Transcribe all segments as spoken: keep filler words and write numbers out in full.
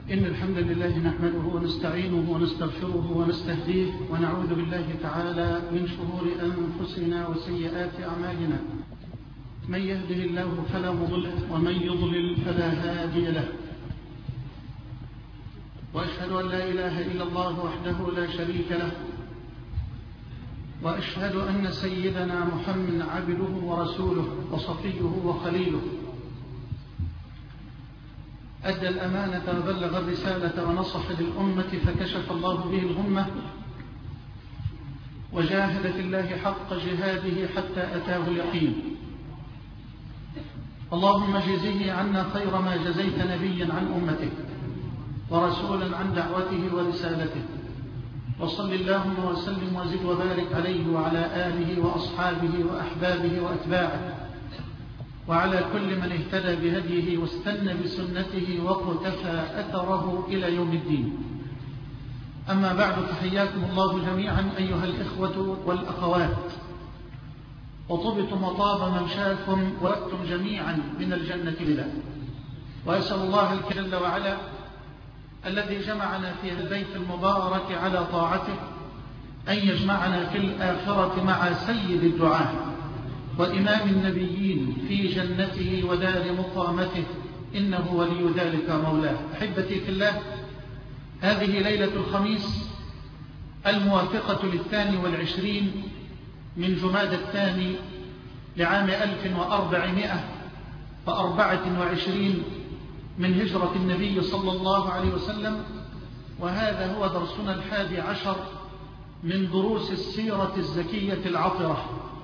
إن الحمد لله نحمده ونستعينه ونستغفره ونستهديه ونعوذ بالله تعالى من شرور أنفسنا وسيئات أعمالنا. من يهده الله فلا مضل له ومن يضلل فلا هادي له، وأشهد أن لا إله إلا الله وحده لا شريك له، وأشهد أن سيدنا محمد عبده ورسوله وصفيه وخليله، أدى الأمانة وبلغ الرسالة ونصح للأمة فكشف الله به الغمة، وجاهد في الله حق جهاده حتى أتاه اليقين. اللهم جزه عنا خير ما جزيت نبيا عن أمته ورسولا عن دعوته ورسالته، وصل اللهم وسلم وزد وبارك عليه وعلى آله وأصحابه وأحبابه وأتباعه وعلى كل من اهتدى بهديه واستنى بسنته وقتفى أثره إلى يوم الدين. أما بعد، فحياكم الله جميعا أيها الإخوة والأخوات، وطبتم وطاب ممشاكم وأتم جميعا من الجنة لله. وأسأل الله جل وعلا الذي جمعنا في البيت المبارك على طاعته أن يجمعنا في الآخرة مع سيد الدعاة وإمام النبيين في جنته ودار مقامته، إنه ولي ذلك مولاه. أحبتي في الله، هذه ليلة الخميس الموافقة للثاني والعشرين من جماد الثاني لعام ألف وأربعمائة وأربعة وعشرين من هجرة النبي صلى الله عليه وسلم، وهذا هو درسنا الحادي عشر من دروس السيرة الزكية العطرة.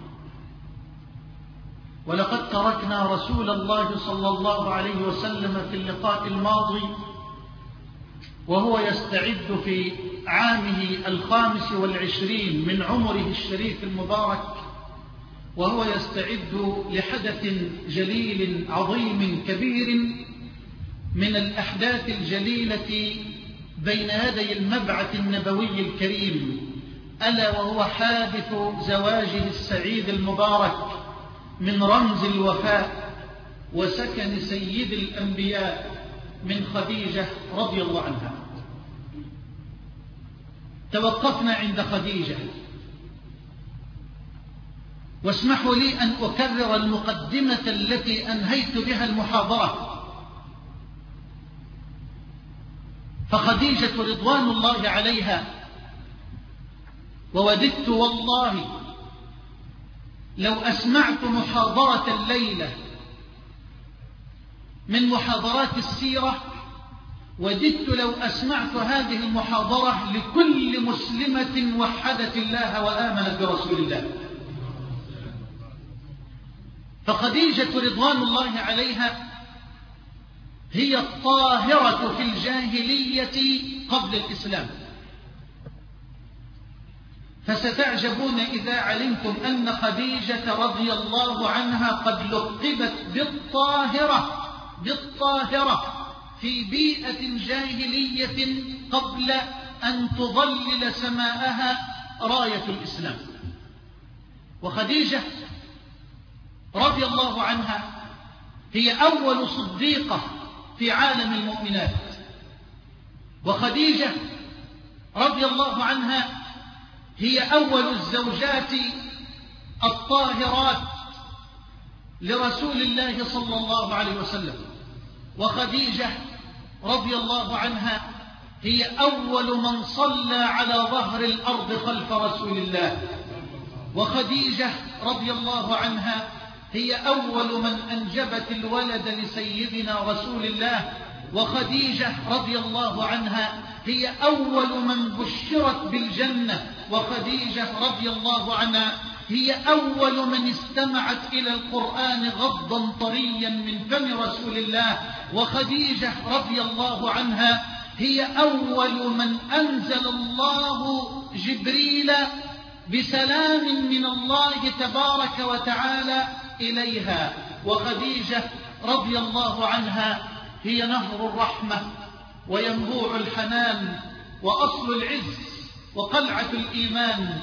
ولقد تركنا رسول الله صلى الله عليه وسلم في اللقاء الماضي وهو يستعد في عامه الخامس والعشرين من عمره الشريف المبارك، وهو يستعد لحدث جليل عظيم كبير من الأحداث الجليلة بين يدي المبعث النبوي الكريم، ألا وهو حادث زواجه السعيد المبارك من رمز الوفاء وسكن سيد الأنبياء من خديجة رضي الله عنها. توقفنا عند خديجة، واسمحوا لي أن أكرر المقدمة التي أنهيت بها المحاضرة. فخديجة رضوان الله عليها، ووددت والله لو أسمعت محاضرة الليلة من محاضرات السيرة، وددت لو أسمعت هذه المحاضرة لكل مسلمة وحدت الله وآمنت برسول الله. فخديجة رضوان الله عليها هي الطاهرة في الجاهلية قبل الإسلام. فستعجبون إذا علمتم أن خديجة رضي الله عنها قد لقبت بالطاهرة بالطاهرة في بيئة جاهلية قبل أن تظلل سماءها راية الإسلام. وخديجة رضي الله عنها هي أول صديقة في عالم المؤمنات، وخديجة رضي الله عنها هي أول الزوجات الطاهرات لرسول الله صلى الله عليه وسلم. وخديجة رضي الله عنها هي أول من صلى على ظهر الأرض خلف رسول الله. وخديجة رضي الله عنها هي أول من أنجبت الولد لسيدنا رسول الله. وخديجة رضي الله عنها هي أول من بشرت بالجنة. وخديجة رضي الله عنها هي أول من استمعت إلى القرآن غضا طريا من فم رسول الله. وخديجة رضي الله عنها هي أول من أنزل الله جبريل بسلام من الله تبارك وتعالى إليها. وخديجة رضي الله عنها هي نهر الرحمة وينبوع الحنان وأصل العز وقلعة الإيمان.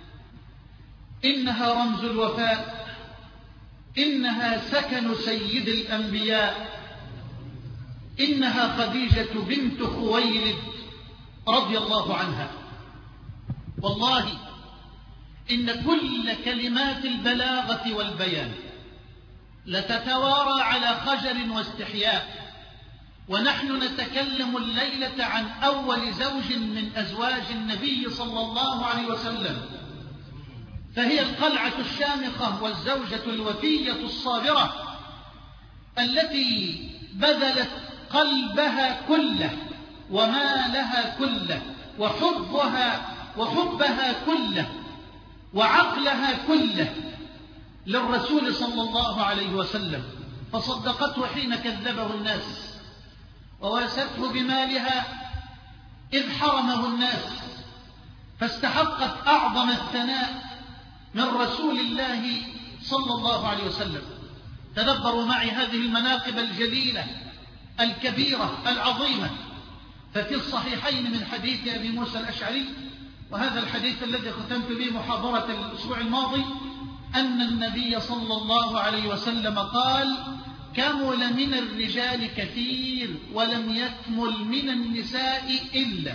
إنها رمز الوفاء، إنها سكن سيد الأنبياء، إنها خديجة بنت خويلد رضي الله عنها. والله إن كل كلمات البلاغة والبيان لتتوارى على خجل واستحياء، ونحن نتكلم الليلة عن أول زوج من أزواج النبي صلى الله عليه وسلم، فهي القلعة الشامخة والزوجة الوفية الصابرة التي بذلت قلبها كله ومالها كله وحبها وحبها كله وعقلها كله للرسول صلى الله عليه وسلم، فصدقته حين كذبه الناس، وواسته بمالها إذ حرمه الناس، فاستحقت أعظم الثناء من رسول الله صلى الله عليه وسلم. تدبروا معي هذه المناقب الجليلة الكبيرة العظيمة. ففي الصحيحين من حديث أبي موسى الأشعري، وهذا الحديث الذي ختمت به محاضرة الأسبوع الماضي، أن النبي صلى الله عليه وسلم قال: كمل من الرجال كثير ولم يكمل من النساء إلا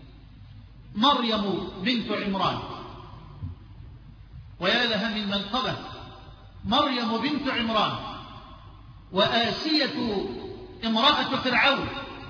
مريم بنت عمران. ويا لها من منقبة، مريم بنت عمران، وآسية امرأة فرعون،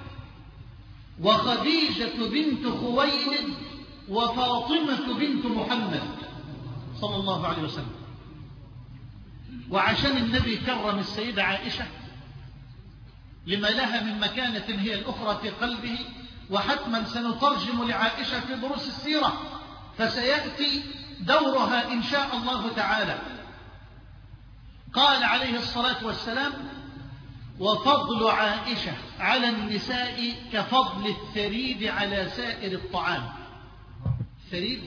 وخديجة بنت خويلد، وفاطمة بنت محمد صلى الله عليه وسلم. وعشان النبي كرم السيدة عائشة لما لها من مكانة هي الأخرى في قلبه، وحتما سنترجم لعائشة في دروس السيرة، فسيأتي دورها إن شاء الله تعالى. قال عليه الصلاة والسلام: وفضل عائشة على النساء كفضل الثريد على سائر الطعام. الثريد،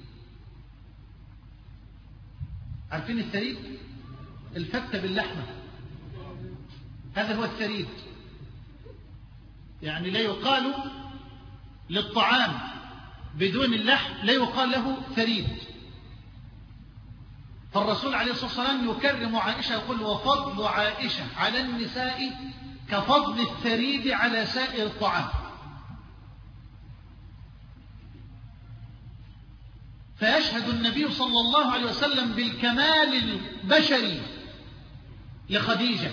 عارفين الثريد؟ الفتة باللحمة، هذا هو الثريد. يعني لا يقال للطعام بدون اللحم، لا يقال له ثريد. فالرسول عليه الصلاة والسلام يكرم عائشة، يقول: وفضل عائشة على النساء كفضل الثريد على سائر الطعام. فيشهد النبي صلى الله عليه وسلم بالكمال البشري لخديجة.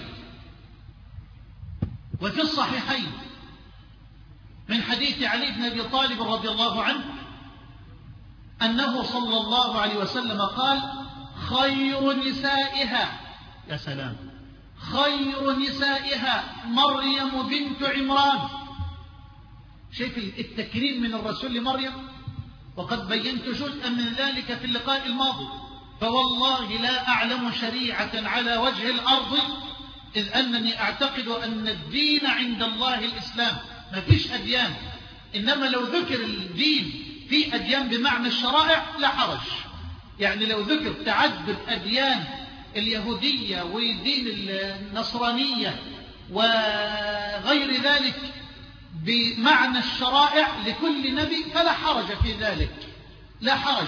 وفي الصحيحين من حديث علي بن أبي طالب رضي الله عنه أنه صلى الله عليه وسلم قال: خير نسائها، يا سلام، خير نسائها مريم بنت عمران. شايف التكريم من الرسول لمريم؟ وقد بينت جزءا من ذلك في اللقاء الماضي. فوالله لا أعلم شريعة على وجه الأرض إذ أنني أعتقد أن الدين عند الله الإسلام، ما فيش أديان، إنما لو ذكر الدين في أديان بمعنى الشرائع لا حرج. يعني لو ذكر تعدد أديان اليهودية ودين النصرانية وغير ذلك بمعنى الشرائع لكل نبي فلا حرج في ذلك، لا حرج.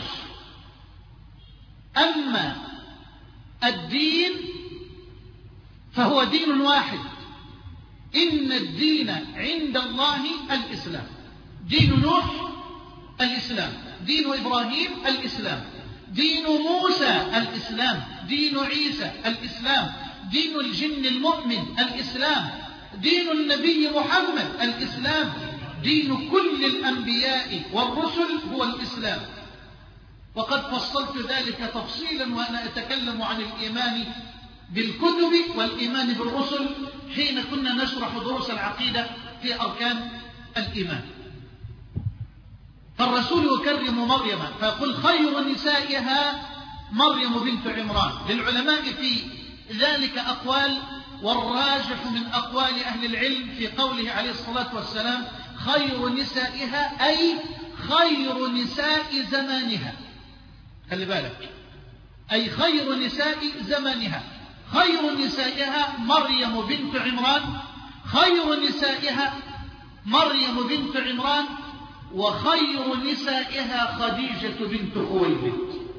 أما الدين فهو دين واحد، إن الدين عند الله الإسلام. دين نوح الإسلام، دين إبراهيم الإسلام، دين موسى الإسلام، دين عيسى الإسلام، دين الجن المؤمن الإسلام، دين النبي محمد الإسلام، دين كل الأنبياء والرسل هو الإسلام. وقد فصلت ذلك تفصيلا وأنا أتكلم عن الإيمان بالكتب والإيمان بالرسل حين كنا نشرح دروس العقيدة في أركان الإيمان. فالرسول يكرم مريم فيقول: خير نسائها مريم بنت عمران. للعلماء في ذلك أقوال، والراجح من أقوال أهل العلم في قوله عليه الصلاة والسلام: خير نسائها أي خير نساء زمانها. خلي بالك، أي خير نساء زمانها. خير نسائها مريم بنت عمران، خير نسائها مريم بنت عمران، وخير نسائها خديجة بنت خويلد.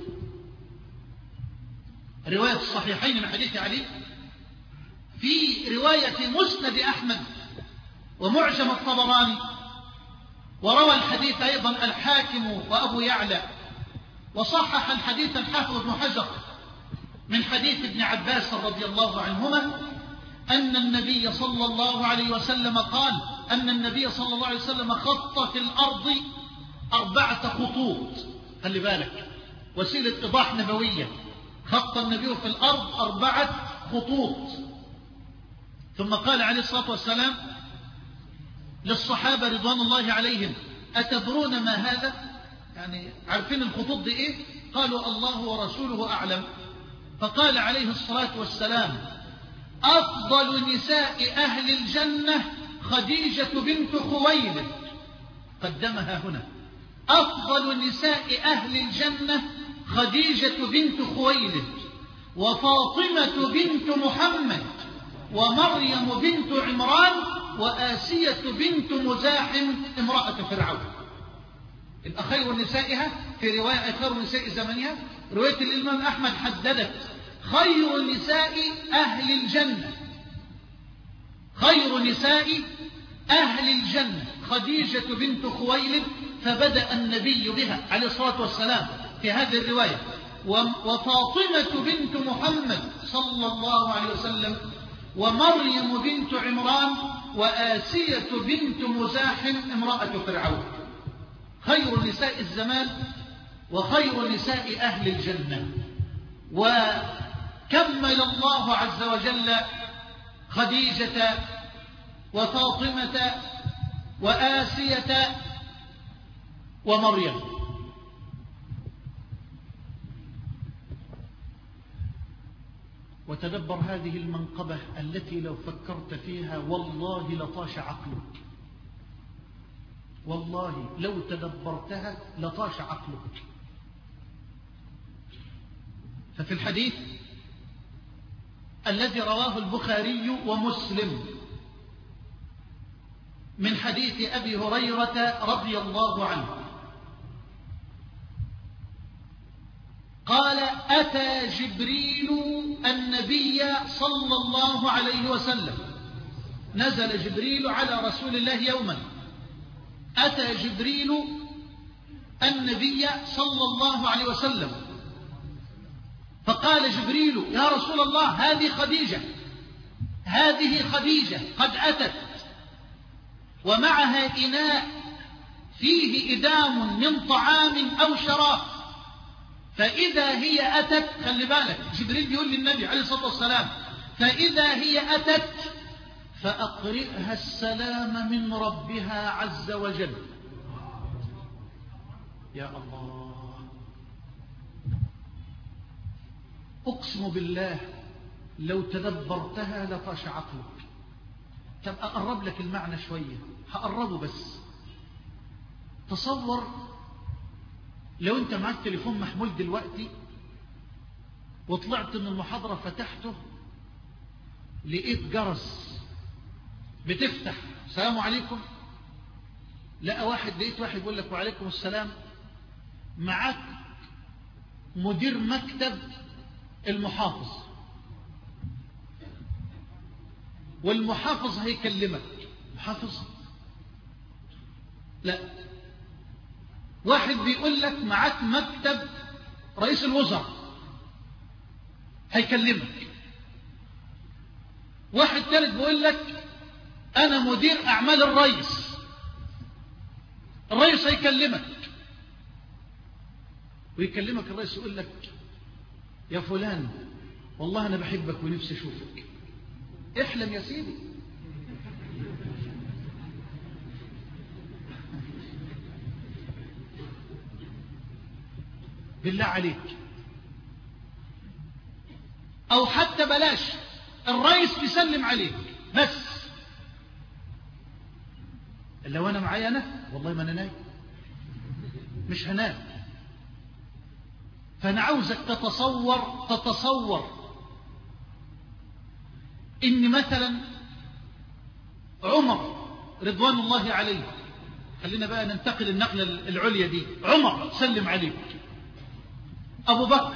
رواية الصحيحين من حديث علي. في رواية مسند أحمد ومعجم الطبراني، وروى الحديث أيضا الحاكم وأبو يعلى، وصحح الحديث الحافظ ابن حجر من حديث ابن عباس رضي الله عنهما أن النبي صلى الله عليه وسلم قال أن النبي صلى الله عليه وسلم خط في الأرض أربعة خطوط. خلي بالك، وسيلة إيضاح نبوية. خط النبي في الأرض أربعة خطوط. ثم قال عليه الصلاة والسلام للصحابة رضوان الله عليهم: أتدرون ما هذا؟ يعني عارفين الخطوط دي إيه؟ قالوا: الله ورسوله أعلم. فقال عليه الصلاة والسلام: أفضل نساء أهل الجنة خديجة بنت خويلد. قدمها هنا: أفضل نساء أهل الجنة خديجة بنت خويلد، وفاطمة بنت محمد، ومريم بنت عمران، وآسية بنت مزاحم امرأة فرعون. يبقى خير نسائها في رواية خير نساء زمنها. رواية الإمام أحمد حددت خير نساء أهل الجنة، خير نساء أهل الجنة خديجة بنت خويلد. فبدأ النبي بها عليه الصلاة والسلام في هذه الرواية: وفاطمة بنت محمد صلى الله عليه وسلم، ومريم بنت عمران، وآسية بنت مزاحم امرأة فرعون. خير نساء الزمان وخير نساء أهل الجنة. وكمل الله عز وجل خديجة وفاطمة وآسية ومريم. وتدبر هذه المنقبة التي لو فكرت فيها والله لطاش عقلك، والله لو تدبرتها لطاش عقلك. ففي الحديث الذي رواه البخاري ومسلم من حديث أبي هريرة رضي الله عنه قال: أتى جبريل النبي صلى الله عليه وسلم. نزل جبريل على رسول الله يوما. أتى جبريل النبي صلى الله عليه وسلم فقال جبريل: يا رسول الله، هذه خديجة، هذه خديجة قد أتت، ومعها إناء فيه إدام من طعام أو شراب، فإذا هي أتت، خلي بالك جبريل بيقول للنبي عليه الصلاة والسلام: فإذا هي أتت فأقرئها السلام من ربها عز وجل. يا الله، أقسم بالله لو تدبرتها لطاش عقلك. طب أقرب لك المعنى شوية، هقربه بس. تصور لو أنت معك تليفون محمول دلوقتي وطلعت من المحاضرة فتحته لقيت جرس بتفتح: السلام عليكم. لقى واحد، لقيت واحد يقول لك: وعليكم السلام. معك مدير مكتب المحافظ، والمحافظ هيكلمك. محافظ؟ لا. واحد بيقول لك معك مكتب رئيس الوزراء هيكلمك. واحد ثالث بيقول لك أنا مدير أعمال الرئيس، الرئيس هيكلمك. ويكلمك الرئيس يقول لك: يا فلان، والله أنا بحبك ونفسي أشوفك. احلم يا سيدي. بالله عليك. أو حتى بلاش، الرئيس بيسلم عليك بس، لو أنا معايا أنا والله ما أنا نايم، مش هنام. فأنا عاوزك تتصور تتصور إن مثلا عمر رضوان الله عليه، خلينا بقى ننتقل النقلة العليا دي، عمر سلم عليك، أبو بكر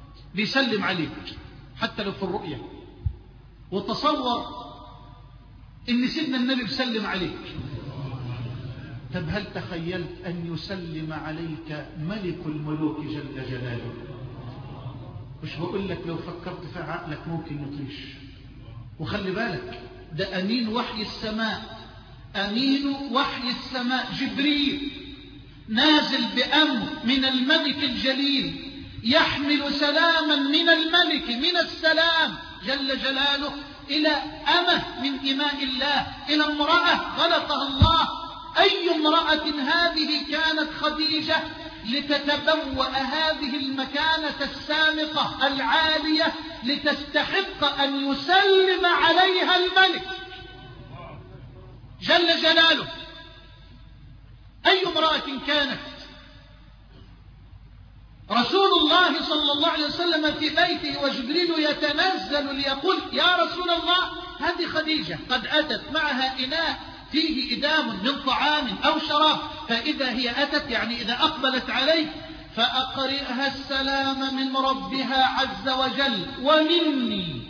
بيسلم عليك حتى لو في الرؤية. وتصور إن سيدنا النبي بيسلم عليك. طب هل تخيلت أن يسلم عليك ملك الملوك جل جلاله؟ مش بقول لك لو فكرت في عقلك ممكن يطيش. وخلي بالك ده أمين وحي السماء، أمين وحي السماء جبريل نازل بأمر من الملك الجليل، يحمل سلاما من الملك من السلام جل جلاله إلى أمة من إماء الله، إلى امرأة خلقها الله. أي امرأة هذه؟ كانت خديجة، لتتبوأ هذه المكانة السامقة العالية، لتستحق أن يسلم عليها الملك جل جلاله. أي امرأة كانت؟ رسول الله صلى الله عليه وسلم في بيته وجبريل يتنزل ليقول يا رسول الله هذه خديجة قد أتت معها إناء فيه إدام من طعام أو شراب، فإذا هي أتت يعني إذا أقبلت عليه فأقرئها السلام من ربها عز وجل ومني،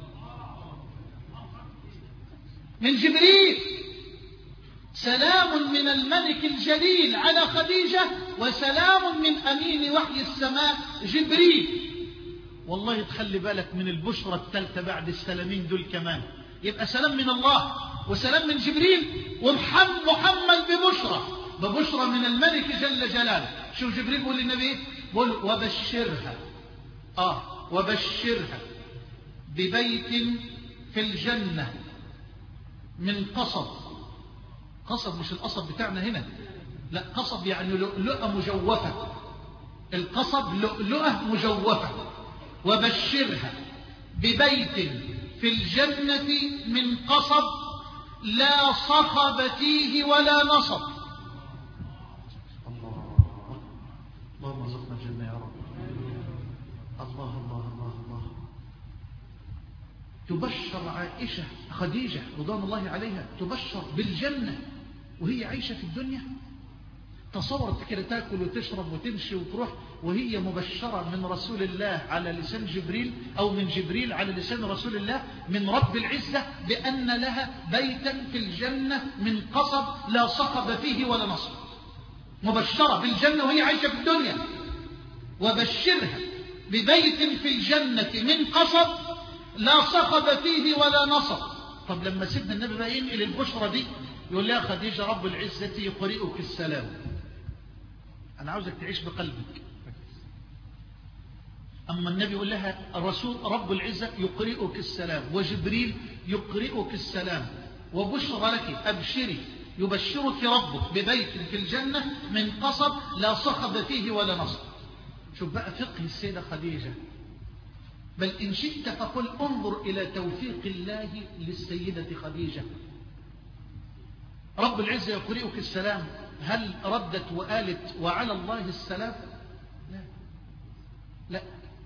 من جبريل، سلام من الملك الجليل على خديجة، وسلام من أمين وحي السماء جبريل. والله تخلي بالك من البشرة الثالثة بعد السلامين دول كمان، يبقى سلام من الله وسلام من جبريل ومحمد ببشرة، ببشرة من الملك جل جلاله. شوف جبريل بيقول للنبي، بيقول وبشرها آه وبشرها ببيت في الجنة من قصب. قصب مش القصب بتاعنا هنا، لا، قصب يعني لؤلؤة مجوفة. القصب لؤلؤة مجوفة. وبشرها ببيت في الجنة من قصب لا صخب فيه ولا نصب. الله اللهم ارزقنا الجنة يا رب. الله الله الله الله. تبشر عائشة خديجة رضوان الله عليها، تبشر بالجنة وهي عايشة في الدنيا. تصورت كده تاكل وتشرب وتمشي وتروح وهي مبشرة من رسول الله على لسان جبريل، أو من جبريل على لسان رسول الله من رب العزة، بأن لها بيتا في الجنة من قصب لا صخب فيه ولا نصب. مبشرة بالجنة وهي عايشة في الدنيا. وبشرها ببيت في الجنة من قصب لا صخب فيه ولا نصب. طب لما سيدنا النبي بقى ينقل البشرة دي يقول لها خديجة رب العزة يقرئك السلام. أنا عاوزك تعيش بقلبك. أما النبي يقول لها الرسول رب العزة يقرئك السلام، وجبريل يقرئك السلام، وبشرى لك أبشري يبشرك ربك ببيت في الجنة من قصب لا صخب فيه ولا نصب. شوف بقى فقه السيدة خديجة. بل إن شئت فقل انظر إلى توفيق الله للسيدة خديجة. رب العزة يقرئك السلام، هل ردت وقالت وعلى الله السلام؟ لا لا.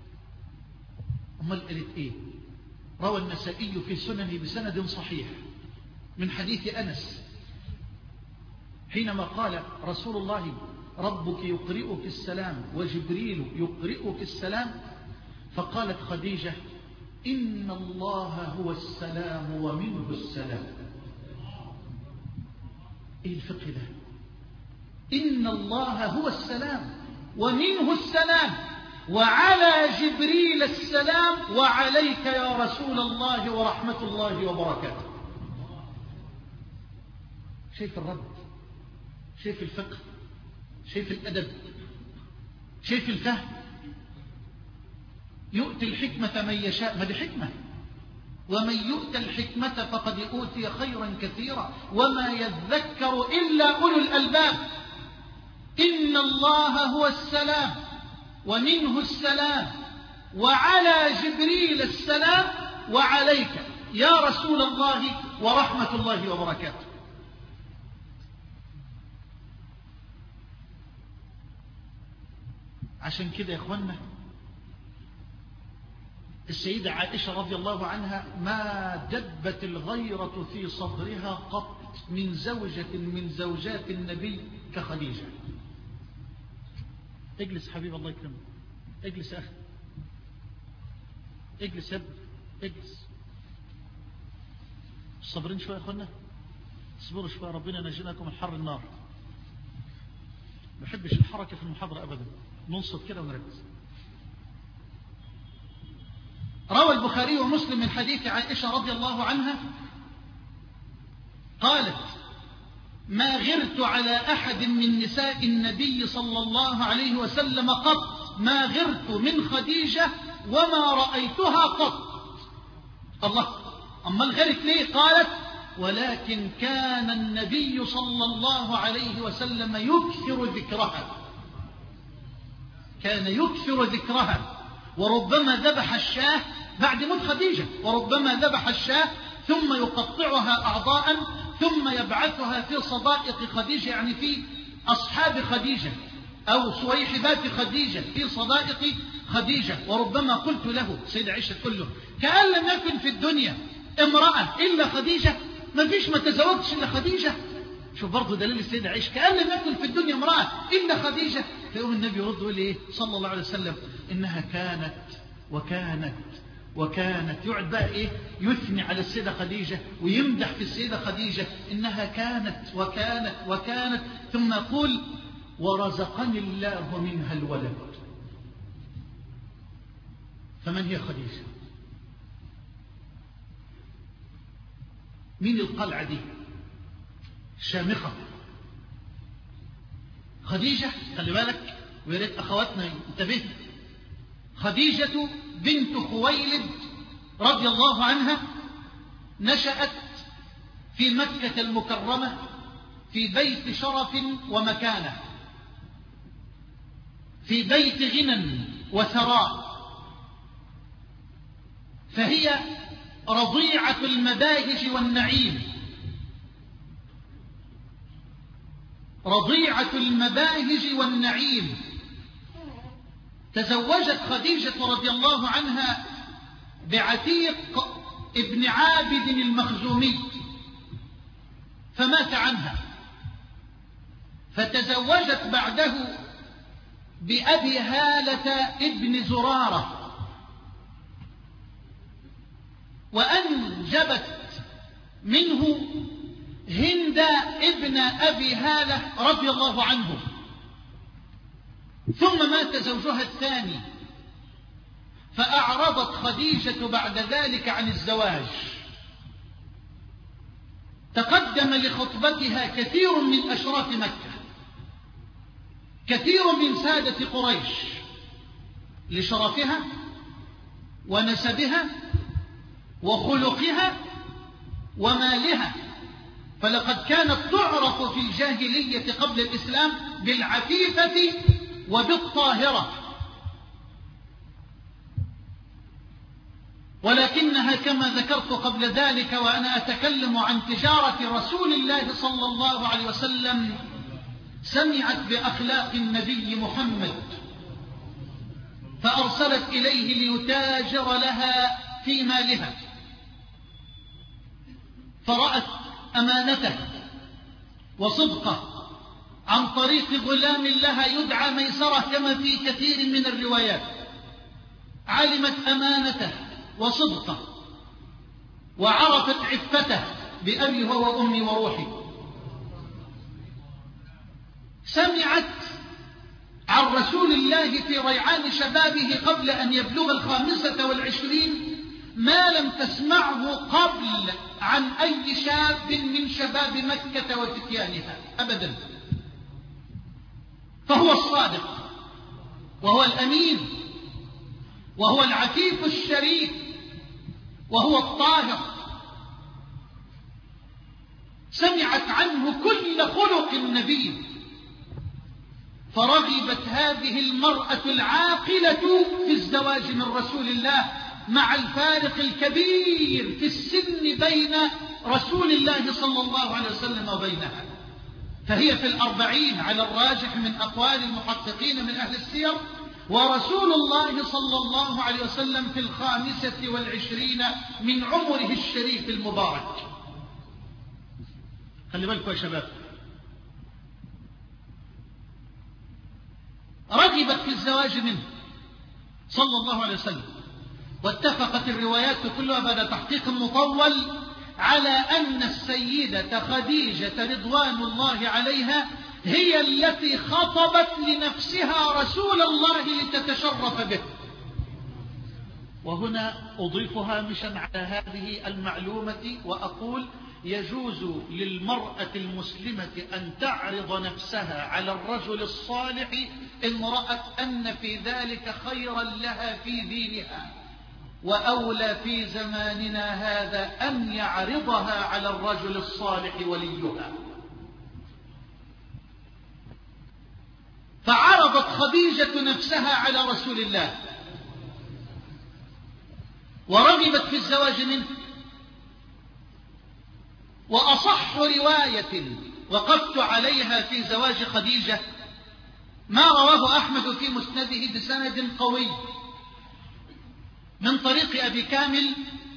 أمال قالت إيه؟ روى النسائي في سننه بسند صحيح من حديث أنس حينما قال رسول الله ربك يقرئك السلام وجبريل يقرئك السلام، فقالت خديجة إن الله هو السلام ومنه السلام. إيه الفقه ده؟ إن الله هو السلام ومنه السلام وعلى جبريل السلام وعليك يا رسول الله ورحمة الله وبركاته. شايف الرد؟ شايف الفقه؟ شايف الأدب؟ شايف الفهم؟ يؤتي الحكمة من يشاء، ما دي حكمة. ومن يؤت الحكمة فقد أوتي خيرا كثيرا وما يذكر إلا أولو الألباب. إن الله هو السلام ومنه السلام وعلى جبريل السلام وعليك يا رسول الله ورحمة الله وبركاته. عشان كده يا إخوانا السيدة عائشة رضي الله عنها ما دبت الغيرة في صدرها قط من زوجة من زوجات النبي كخديجة. اجلس حبيب الله يكرمك، اجلس يا أخي، اجلس يا ابني، اجلس. صبرين شوية يا أخوانا، اصبروا شوية، ربنا ينجيناكم من حر النار. ما بحبش الحركة في المحاضرة أبدا، ننصت كده ونركز. روى البخاري ومسلم من حديث عائشة رضي الله عنها قالت: ما غرت على أحد من نساء النبي صلى الله عليه وسلم قط، ما غرت من خديجة وما رأيتها قط. الله، أما الغرت ليه؟ قالت: ولكن كان النبي صلى الله عليه وسلم يكثر ذكرها، كان يكثر ذكرها، وربما ذبح الشاة بعد موت خديجة، وربما ذبح الشاة ثم يقطعها أعضاء ثم يبعثها في صدائق خديجة، يعني في أصحاب خديجة أو صويحبات خديجة، في صدائق خديجة. وربما قلت له، سيدة عائشة تقول له: كأن لم يكن في الدنيا امرأة إلا خديجة، ما فيش ما تزوجتش إلا خديجة. شوف برضه دليل السيدة عائشة، كأن لم يكن في الدنيا امرأة إلا خديجة. فيقوم النبي يرد يقول إيه صلى الله عليه وسلم: إنها كانت وكانت وكانت. يقعد بقى إيه يثني على السيدة خديجة ويمدح في السيدة خديجة، إنها كانت وكانت وكانت، ثم يقول: ورزقني الله منها الولد. فمن هي خديجة؟ مين القلعة دي شامخة؟ خديجة، خلي بالك ويا ريت أخواتنا انتبهوا، خديجة بنت خويلد رضي الله عنها نشأت في مكة المكرمة في بيت شرف ومكانة، في بيت غنى وثراء، فهي رضيعة المباهج والنعيم، رضيعة المباهج والنعيم. تزوجت خديجة رضي الله عنها بعتيق ابن عابد المخزومي فمات عنها، فتزوجت بعده بأبي هالة ابن زرارة، وأنجبت منه هند ابن أبي هالة رضي الله عنه. ثم مات زوجها الثاني، فأعرضت خديجة بعد ذلك عن الزواج. تقدم لخطبتها كثير من أشراف مكة، كثير من سادة قريش، لشرفها ونسبها وخلقها ومالها، فلقد كانت تعرف في الجاهلية قبل الإسلام بالعفيفة وبالطاهرة، ولكنها كما ذكرت قبل ذلك وأنا أتكلم عن تجارة رسول الله صلى الله عليه وسلم، سمعت بأخلاق النبي محمد فأرسلت إليه ليتاجر لها في مالها، فرأت أمانته وصدقه عن طريق غلام لها يدعى ميسرة كما في كثير من الروايات. علمت أمانته وصدقه وعرفت عفته بأبي هو وأمي وروحي. سمعت عن رسول الله في ريعان شبابه قبل أن يبلغ الخامسة والعشرين ما لم تسمعه قبل عن أي شاب من شباب مكة وفتيانها أبدا. فهو الصادق وهو الأمين وهو العفيف الشريف وهو الطاهر. سمعت عنه كل خلق النبي، فرغبت هذه المرأة العاقلة في الزواج من رسول الله مع الفارق الكبير في السن بين رسول الله صلى الله عليه وسلم وبينها، فهي في الأربعين على الراجح من أقوال المحققين من أهل السير، ورسول الله صلى الله عليه وسلم في الخامسة والعشرين من عمره الشريف المبارك. خلي بالكم يا شباب، رغبت في الزواج منه صلى الله عليه وسلم، واتفقت الروايات كلها بعد تحقيق مطول على أن السيدة خديجة رضوان الله عليها هي التي خطبت لنفسها رسول الله لتتشرف به. وهنا أضيف هامشا على هذه المعلومة وأقول: يجوز للمرأة المسلمة أن تعرض نفسها على الرجل الصالح إن رأت أن في ذلك خيرا لها في دينها، وأولى في زماننا هذا أن يعرضها على الرجل الصالح وليها. فعرضت خديجة نفسها على رسول الله ورغبت في الزواج منه. وأصح رواية وقفت عليها في زواج خديجة ما رواه أحمد في مسنده بسند قوي من طريق أبي كامل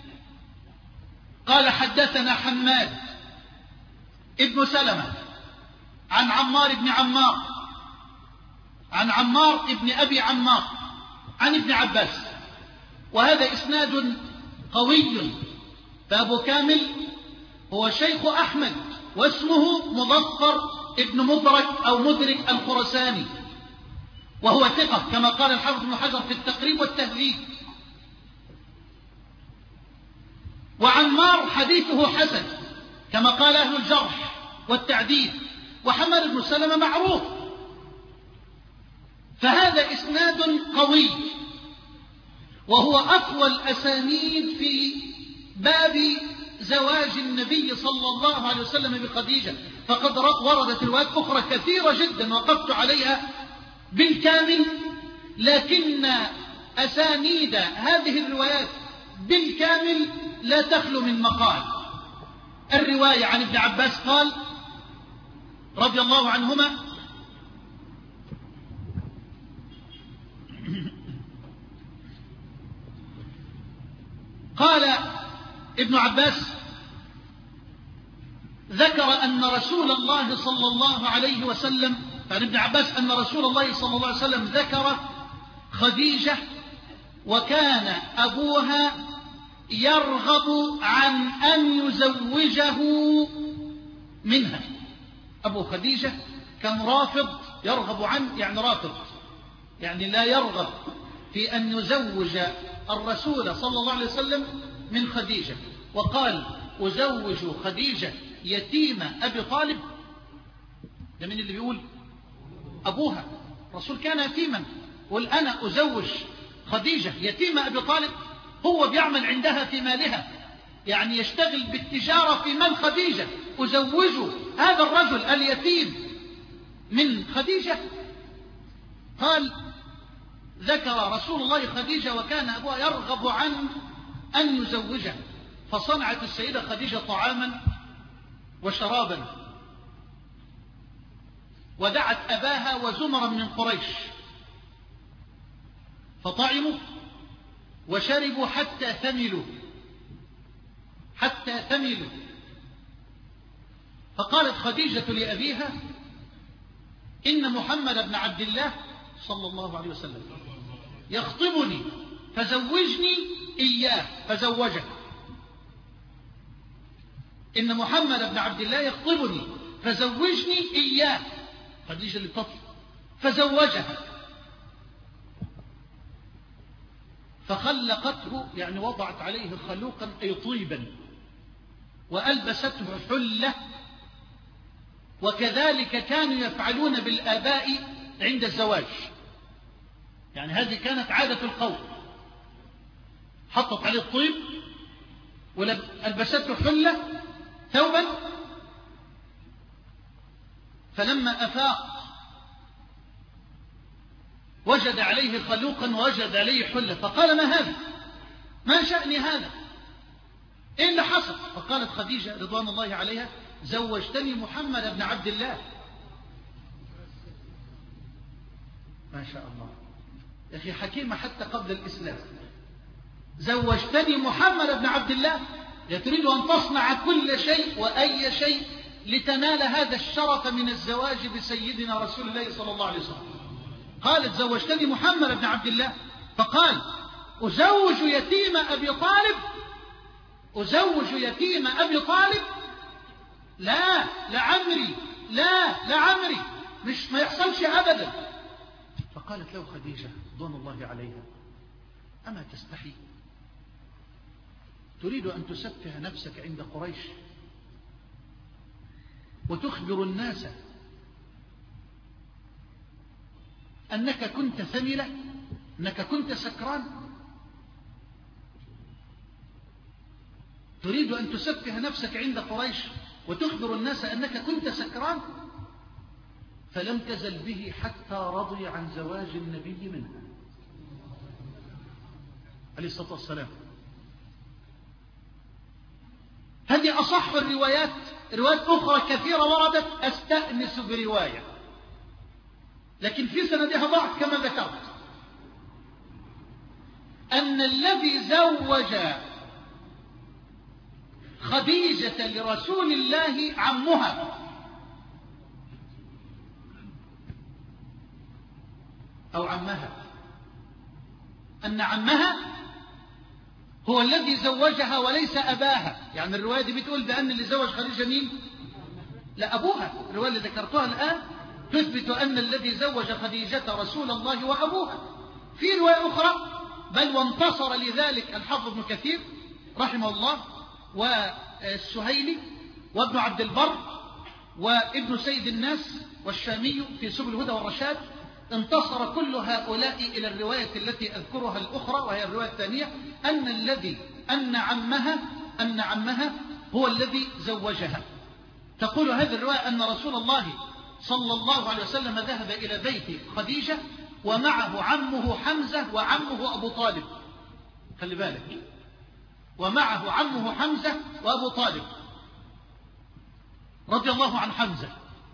قال: حدثنا حماد ابن سلمة عن عمار بن عمار عن عمار ابن أبي عمار عن ابن عباس. وهذا إسناد قوي. فأبو كامل هو شيخ أحمد واسمه مظفر ابن مدرك أو مدرك الخرساني، وهو ثقة كما قال الحافظ بن حجر في التقريب والتهذيب. وعمار حديثه حسن كما قال أهل الجرح والتعديل. وحماد بن سلمة معروف. فهذا إسناد قوي، وهو أقوى الأسانيد في باب زواج النبي صلى الله عليه وسلم بخديجة. فقد وردت روايات أخرى كثيرة جدا وقفت عليها بالكامل، لكن أسانيد هذه الروايات بالكامل لا تخلو من مقال. الرواية عن ابن عباس قال رضي الله عنهما: قال ابن عباس: ذكر أن رسول الله صلى الله عليه وسلم عن ابن عباس أن رسول الله صلى الله عليه وسلم ذكر خديجة وكان أبوها يرغب عن أن يزوجه منها. أبو خديجة كان رافض، يرغب عن يعني رافض، يعني لا يرغب في أن يزوج الرسول صلى الله عليه وسلم من خديجة. وقال: أزوج خديجة يتيم أبي طالب. ده من اللي بيقول؟ أبوها. الرسول كان يتيما، قل أنا أزوج خديجة يتيم أبي طالب. هو بيعمل عندها في مالها، يعني يشتغل بالتجارة في مال خديجة. أزوج هذا الرجل اليتيم من خديجة؟ قال: ذكر رسول الله خديجة وكان أبوها يرغب عن أن يزوجها، فصنعت السيدة خديجة طعاما وشرابا، ودعت أباها وزمرا من قريش، فطعموا وشربوا حتى ثملوا حتى ثملوا فقالت خديجة لأبيها: إن محمد بن عبد الله صلى الله عليه وسلم يخطبني فزوجني إياه، فزوجه. إن محمد بن عبد الله يخطبني فزوجني إياه، خديجة اللي تطلب، فزوجه. فخلقته يعني وضعت عليه خلوقا أي طيبا، وألبسته حلة. وكذلك كانوا يفعلون بالآباء عند الزواج، يعني هذه كانت عادة القوم. حطت عليه الطيب وألبسته حلة ثوبا. فلما أفاق وجد عليه خلوقا ووجد عليه حلة، فقال: ما هذا؟ ما شأن هذا؟ إيه اللي حصل؟ فقالت خديجة رضوان الله عليها: زوجتني محمد بن عبد الله. ما شاء الله يا أخي، حكيمة حتى قبل الإسلام. زوجتني محمد بن عبد الله، تريد أن تصنع كل شيء وأي شيء لتنال هذا الشرف من الزواج بسيدنا رسول الله صلى الله عليه وسلم. قالت: زوجتني محمد بن عبد الله. فقال: أزوج يتيم أبي طالب؟ أزوج يتيم أبي طالب؟ لا لعمري، لا لعمري، مش ما يحصلش أبدا. فقالت له خديجة رضوان الله عليها: أما تستحي؟ تريد أن تسفه نفسك عند قريش وتخبر الناس أنك كنت ثملة، أنك كنت سكران؟ تريد أن تسفه نفسك عند قريش وتخبر الناس أنك كنت سكران؟ فلم تزل به حتى رضي عن زواج النبي منها عليه الصلاة والسلام. هذه أصح الروايات. روايات أخرى كثيرة وردت أستأنس برواية، لكن في سندها ضعف كما ذكرت، أن الذي زوج خديجة لرسول الله عمها، أو عمها، أن عمها هو الذي زوجها وليس أباها. يعني الرواية دي بتقول بأن اللي زوج خديجة مين؟ لا، أبوها. الرواية اللي ذكرتها الآن تثبت أن الذي زوج خديجة رسول الله وأبوها. في رواية أخرى بل وانتصر لذلك الحافظ ابن كثير رحمه الله والسهيلي وابن عبد البر وابن سيد الناس والشامي في سبل الهدى والرشاد، انتصر كل هؤلاء إلى الرواية التي أذكرها الأخرى، وهي الرواية الثانية، أن الذي أن عمها أن عمها هو الذي زوجها. تقول هذه الرواية أن رسول الله صلى الله عليه وسلم ذهب إلى بيت خديجة ومعه عمه حمزة وعمه أبو طالب. خلي بالك، ومعه عمه حمزة وأبو طالب رضي الله عن حمزة.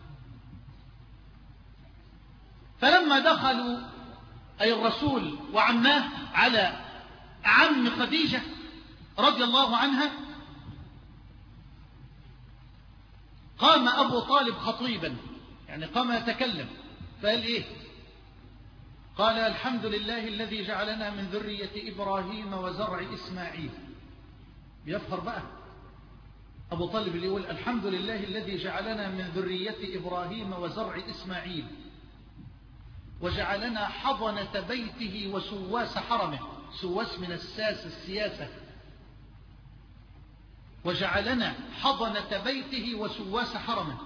فلما دخلوا أي الرسول وعماه على عم خديجة رضي الله عنها، قام أبو طالب خطيبا، يعني قام يتكلم، فقال إيه؟ قال: الحمد لله الذي جعلنا من ذرية إبراهيم وزرع إسماعيل. بيفخر بقى أبو طالب اللي يقول: الحمد لله الذي جعلنا من ذرية إبراهيم وزرع إسماعيل وجعلنا حضنة بيته وسواس حرمه. سواس من الساس، السياسة. وجعلنا حضنة بيته وسواس حرمه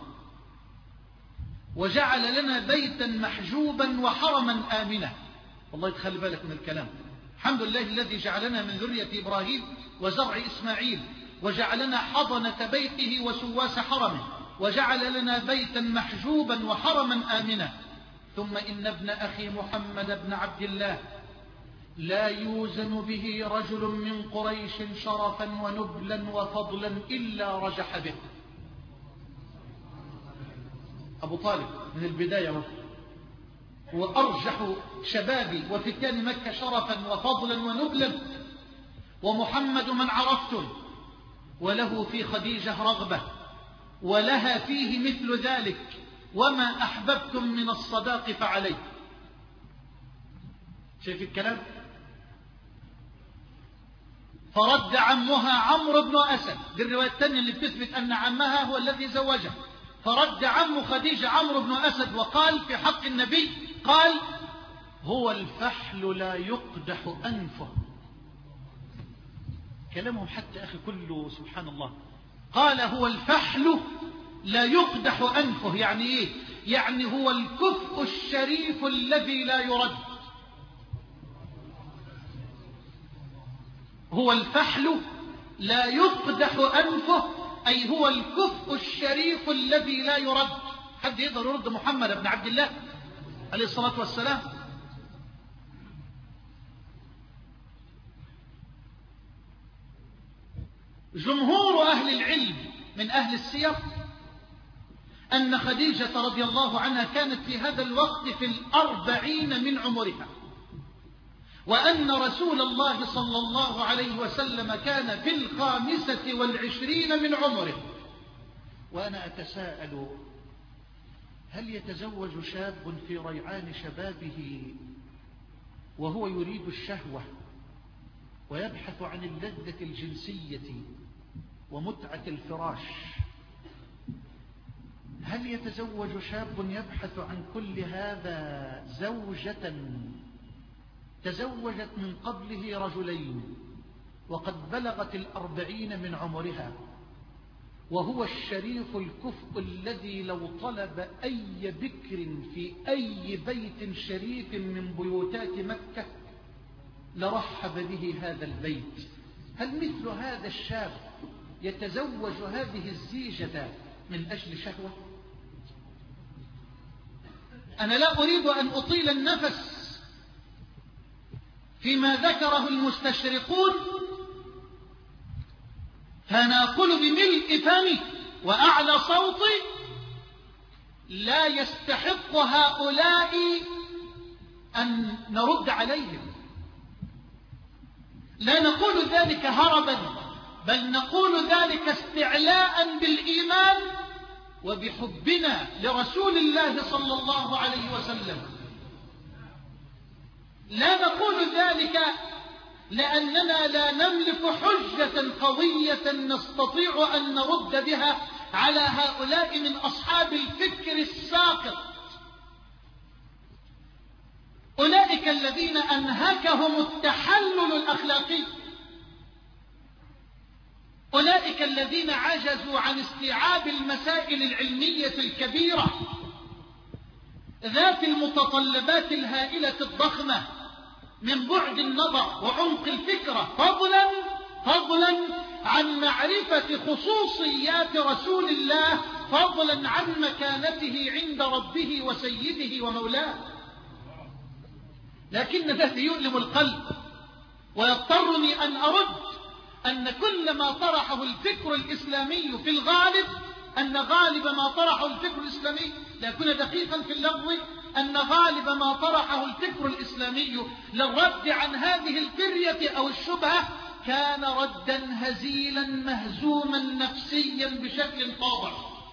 وجعل لنا بيتا محجوبا وحرما آمنا. والله تخلي بالك من الكلام. الحمد لله الذي جعلنا من ذرية إبراهيم وزرع إسماعيل وجعلنا حضنة بيته وسواس حرمه وجعل لنا بيتا محجوبا وحرما آمنا. ثم إن ابن أخي محمد بن عبد الله لا يوزن به رجل من قريش شرفا ونبلا وفضلا إلا رجح به. أبو طالب من البداية هو أرجح شبابي وفتيان مكة شرفا وفضلا ونبلا، ومحمد من عرفتم وله في خديجة رغبة ولها فيه مثل ذلك، وما أحببتم من الصداق فعليه. شايف الكلام؟ فرد عمها عمرو بن أسد، دي الرواية الثانية اللي بتثبت أن عمها هو الذي زوجها. فرد عم خديجة عمرو بن أسد وقال في حق النبي، قال: هو الفحل لا يقدح أنفه. كلامهم حتى أخي كله سبحان الله. قال: هو الفحل لا يقدح أنفه. يعني إيه؟ يعني هو الكفء الشريف الذي لا يرد. هو الفحل لا يقدح أنفه، أي هو الكفء الشريف الذي لا يرد. حد يقدر يرد محمد بن عبد الله عليه الصلاة والسلام؟ جمهور أهل العلم من أهل السير أن خديجة رضي الله عنها كانت في هذا الوقت في الأربعين من عمرها، وأن رسول الله صلى الله عليه وسلم كان في الخامسة والعشرين من عمره. وأنا أتساءل: هل يتزوج شاب في ريعان شبابه وهو يريد الشهوة ويبحث عن اللذة الجنسية ومتعة الفراش. هل يتزوج شاب يبحث عن كل هذا زوجة تزوجت من قبله رجلين وقد بلغت الأربعين من عمرها، وهو الشريف الكفء الذي لو طلب أي بكر في أي بيت شريف من بيوتات مكة لرحب به هذا البيت؟ هل مثل هذا الشاب يتزوج هذه الزيجة من أجل شهوة؟ أنا لا أريد أن أطيل النفس فيما ذكره المستشرقون، فأنا أقول بملء فمي وأعلى صوتي: لا يستحق هؤلاء أن نرد عليهم. لا نقول ذلك هربا، بل نقول ذلك استعلاء بالإيمان وبحبنا لرسول الله صلى الله عليه وسلم. لا نقول ذلك لأننا لا نملك حجة قوية نستطيع أن نرد بها على هؤلاء من أصحاب الفكر الساقط، أولئك الذين أنهكهم التحلل الأخلاقي، أولئك الذين عجزوا عن استيعاب المسائل العلمية الكبيرة ذات المتطلبات الهائلة الضخمة من بعد النظر وعمق الفكرة، فضلا فضلا عن معرفة خصوصيات رسول الله، فضلا عن مكانته عند ربه وسيده ومولاه. لكن الذي يؤلم القلب ويضطرني أن أرد أن كل ما طرحه الفكر الإسلامي في الغالب، أن غالب ما طرحه الفكر الإسلامي، لأكون دقيقا في اللفظ، أن غالب ما طرحه الفكر الإسلامي للرد عن هذه الفرية أو الشبهة كان ردا هزيلا مهزوما نفسيا بشكل فاضح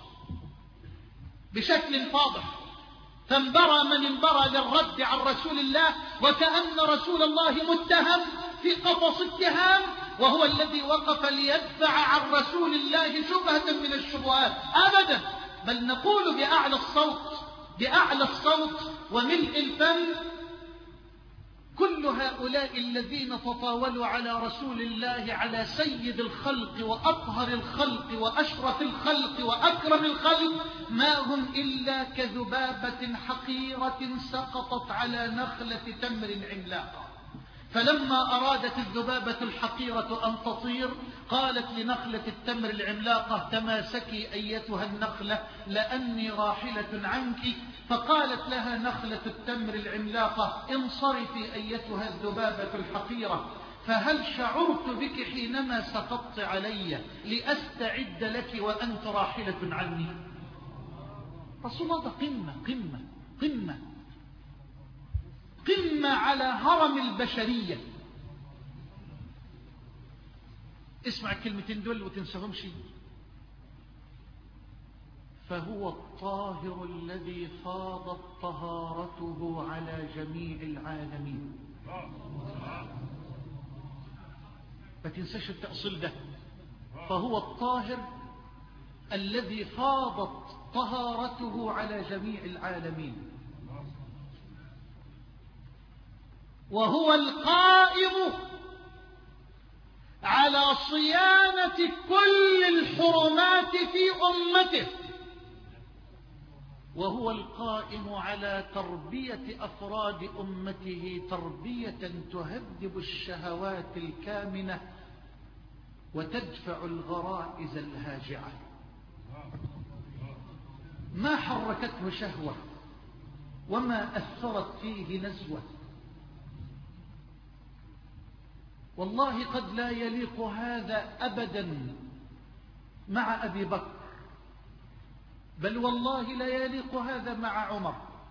بشكل فاضح فانبرى من انبرى للرد عن رسول الله، وكأن رسول الله متهم في قفص اتهام، وهو الذي وقف ليدفع عن رسول الله شبهة من الشبهات. أبدا، بل نقول بأعلى الصوت بأعلى الصوت وملء الفم: كل هؤلاء الذين تطاولوا على رسول الله، على سيد الخلق وأطهر الخلق وأشرف الخلق وأكرم الخلق، ما هم إلا كذبابة حقيرة سقطت على نخلة تمر عملاقة. فلما أرادت الذبابة الحقيرة أن تطير قالت لنخلة التمر العملاقة: تماسكي أيتها النخلة لأني راحلة عنك. فقالت لها نخلة التمر العملاقة: انصرفي أيتها الذبابة الحقيرة، فهل شعرت بك حينما سقطت علي لأستعد لك وأنت راحلة عني؟ رسول الله قمة قمة قمة قمة على هرم البشرية. اسمع الكلمتين دول وتنسهم شيء: فهو الطاهر الذي فاضت طهارته على جميع العالمين. ما تنساش التأصيل ده: فهو الطاهر الذي فاضت طهارته على جميع العالمين، وهو القائم على صيانة كل الحرمات في أمته، وهو القائم على تربية أفراد أمته تربية تهذب الشهوات الكامنة وتدفع الغرائز الهاجعة. ما حركته شهوة وما أثرت فيه نزوة. والله قد لا يليق هذا أبدا مع أبي بكر، بل والله لا يليق هذا مع عمر،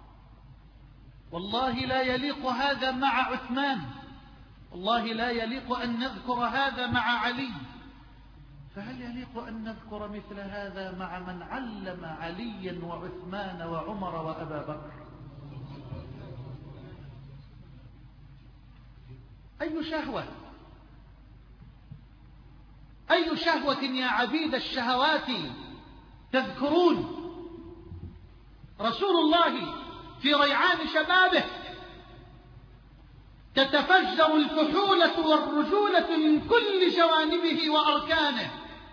والله لا يليق هذا مع عثمان، والله لا يليق أن نذكر هذا مع علي. فهل يليق أن نذكر مثل هذا مع من علم عليا وعثمان وعمر وأبا بكر؟ أي شهوة أي شهوة يا عبيد الشهوات تذكرون؟ رسول الله في ريعان شبابه تتفجر الفحولة والرجولة من كل جوانبه وأركانه،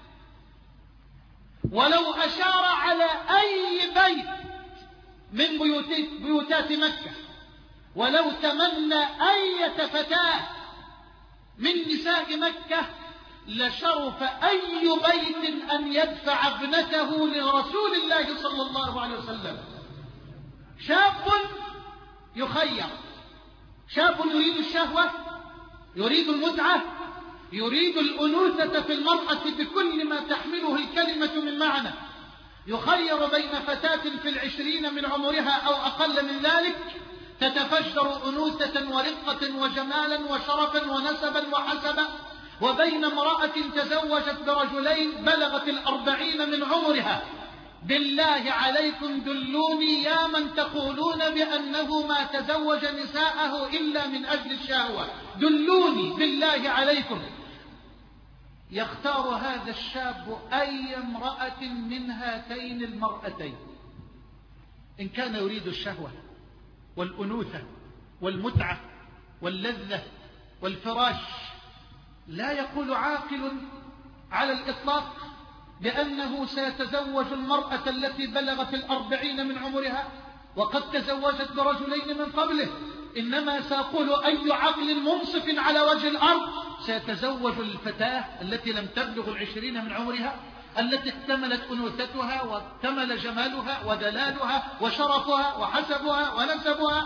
ولو أشار على أي بيت من بيوتات مكة، ولو تمنى أية فتاة من نساء مكة، لشرف أي بيت أن يدفع ابنته لرسول الله صلى الله عليه وسلم. شاب يخير، شاب يريد الشهوة، يريد المتعة، يريد الأنوثة في المرأة بكل ما تحمله الكلمة من معنى، يخير بين فتاة في العشرين من عمرها أو أقل من ذلك تتفجر أنوثة ورقة وجمالا وشرفا ونسبا وحسبا، وبين امرأة تزوجت برجلين بلغت الأربعين من عمرها. بالله عليكم دلوني يا من تقولون بأنه ما تزوج نساءه إلا من أجل الشهوة، دلوني بالله عليكم. يختار هذا الشاب أي امرأة من هاتين المرأتين، إن كان يريد الشهوة والأنوثة والمتعة واللذة والفراش. لا يقول عاقل على الإطلاق بأنه سيتزوج المرأة التي بلغت الأربعين من عمرها وقد تزوجت برجلين من قبله، إنما سأقول أي عقل منصف على وجه الأرض سيتزوج الفتاة التي لم تبلغ العشرين من عمرها، التي اكتملت أنوثتها واكتمل جمالها ودلالها وشرفها وحسبها ونسبها.